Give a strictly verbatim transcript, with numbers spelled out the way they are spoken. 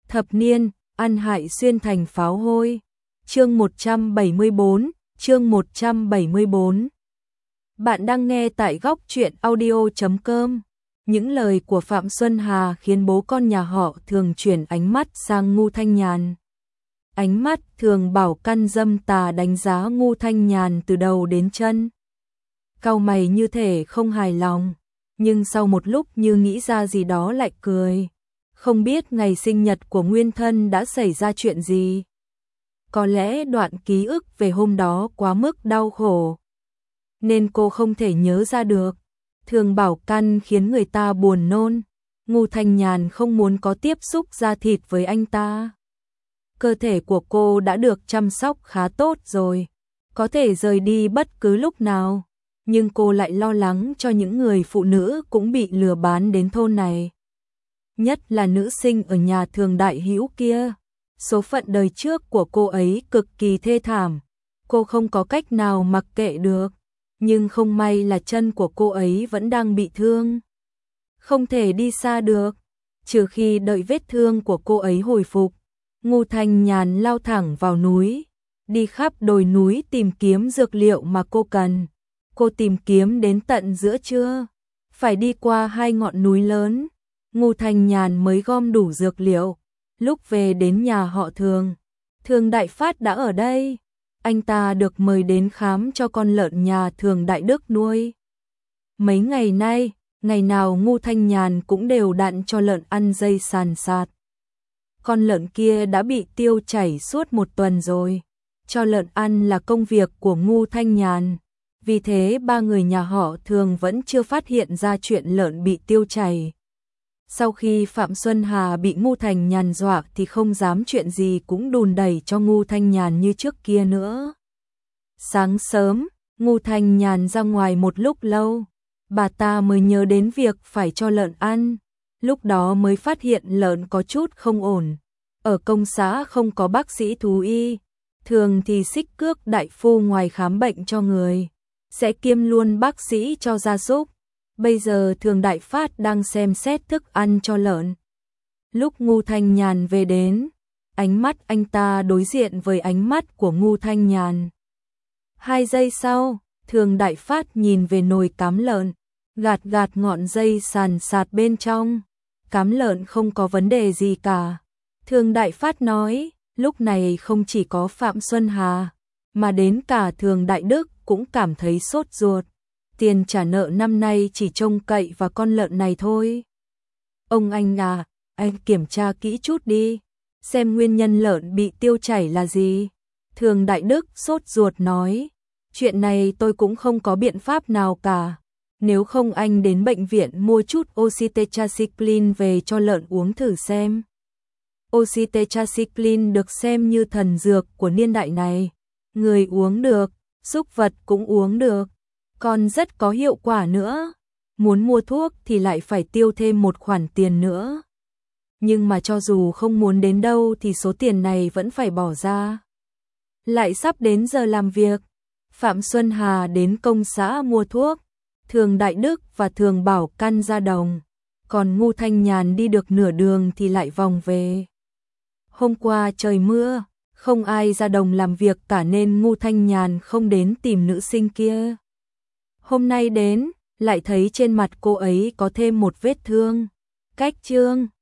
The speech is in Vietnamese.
Thập niên, ăn hại xuyên thành pháo hôi. Chương một trăm bảy mươi bốn, chương một trăm bảy mươi bốn. Bạn đang nghe tại góc truyện audio chấm com. Những lời của Phạm Xuân Hà khiến bố con nhà họ Thường chuyển ánh mắt sang Ngô Thanh Nhàn. Ánh mắt Thường Bảo căn dâm tà đánh giá Ngô Thanh Nhàn từ đầu đến chân. Cau mày như thể không hài lòng, nhưng sau một lúc như nghĩ ra gì đó lại cười. Không biết ngày sinh nhật của nguyên thân đã xảy ra chuyện gì. Có lẽ đoạn ký ức về hôm đó quá mức đau khổ, nên cô không thể nhớ ra được. Thường Bảo căn khiến người ta buồn nôn. Ngô Thanh Nhàn không muốn có tiếp xúc da thịt với anh ta. Cơ thể của cô đã được chăm sóc khá tốt rồi, có thể rời đi bất cứ lúc nào. Nhưng cô lại lo lắng cho những người phụ nữ cũng bị lừa bán đến thôn này. Nhất là nữ sinh ở nhà Thường Đại Hữu kia. Số phận đời trước của cô ấy cực kỳ thê thảm. Cô không có cách nào mặc kệ được. Nhưng không may là chân của cô ấy vẫn đang bị thương. Không thể đi xa được. Trừ khi đợi vết thương của cô ấy hồi phục. Ngô Thanh Nhàn lao thẳng vào núi. Đi khắp đồi núi tìm kiếm dược liệu mà cô cần. Cô tìm kiếm đến tận giữa trưa. Phải đi qua hai ngọn núi lớn. Ngô Thanh Nhàn mới gom đủ dược liệu. Lúc về đến nhà họ Thường, Thường Đại Phát đã ở đây. Anh ta được mời đến khám cho con lợn nhà Thường Đại Đức nuôi. Mấy ngày nay, ngày nào Ngô Thanh Nhàn cũng đều đặn cho lợn ăn dây sàn sạt. Con lợn kia đã bị tiêu chảy suốt một tuần rồi. Cho lợn ăn là công việc của Ngô Thanh Nhàn. Vì thế ba người nhà họ Thường vẫn chưa phát hiện ra chuyện lợn bị tiêu chảy. Sau khi Phạm Xuân Hà bị Ngô Thanh Nhàn dọa thì không dám chuyện gì cũng đùn đẩy cho Ngô Thanh Nhàn như trước kia nữa. Sáng sớm, Ngô Thanh Nhàn ra ngoài một lúc lâu, bà ta mới nhớ đến việc phải cho lợn ăn. Lúc đó mới phát hiện lợn có chút không ổn. Ở công xã không có bác sĩ thú y, thường thì xích cước đại phu ngoài khám bệnh cho người, sẽ kiêm luôn bác sĩ cho gia súc. Bây giờ Thường Đại Phát đang xem xét thức ăn cho lợn. Lúc Ngô Thanh Nhàn về đến, ánh mắt anh ta đối diện với ánh mắt của Ngô Thanh Nhàn. Hai giây sau, Thường Đại Phát nhìn về nồi cám lợn, gạt gạt ngọn dây sàn sạt bên trong. Cám lợn không có vấn đề gì cả. Thường Đại Phát nói, lúc này không chỉ có Phạm Xuân Hà, mà đến cả Thường Đại Đức cũng cảm thấy sốt ruột. Tiền trả nợ năm nay chỉ trông cậy vào con lợn này thôi. Ông anh à, anh kiểm tra kỹ chút đi, xem nguyên nhân lợn bị tiêu chảy là gì. Thường Đại Đức sốt ruột nói, chuyện này tôi cũng không có biện pháp nào cả. Nếu không anh đến bệnh viện mua chút oxytetracycline về cho lợn uống thử xem. Oxytetracycline được xem như thần dược của niên đại này. Người uống được, súc vật cũng uống được, còn rất có hiệu quả nữa. Muốn mua thuốc thì lại phải tiêu thêm một khoản tiền nữa. Nhưng mà cho dù không muốn đến đâu thì số tiền này vẫn phải bỏ ra. Lại sắp đến giờ làm việc, Phạm Xuân Hà đến công xã mua thuốc. Thường Đại Đức và Thường Bảo căn ra đồng, còn Ngô Thanh Nhàn đi được nửa đường thì lại vòng về. Hôm qua trời mưa, không ai ra đồng làm việc cả nên Ngô Thanh Nhàn không đến tìm nữ sinh kia. Hôm nay đến, lại thấy trên mặt cô ấy có thêm một vết thương. Cách chương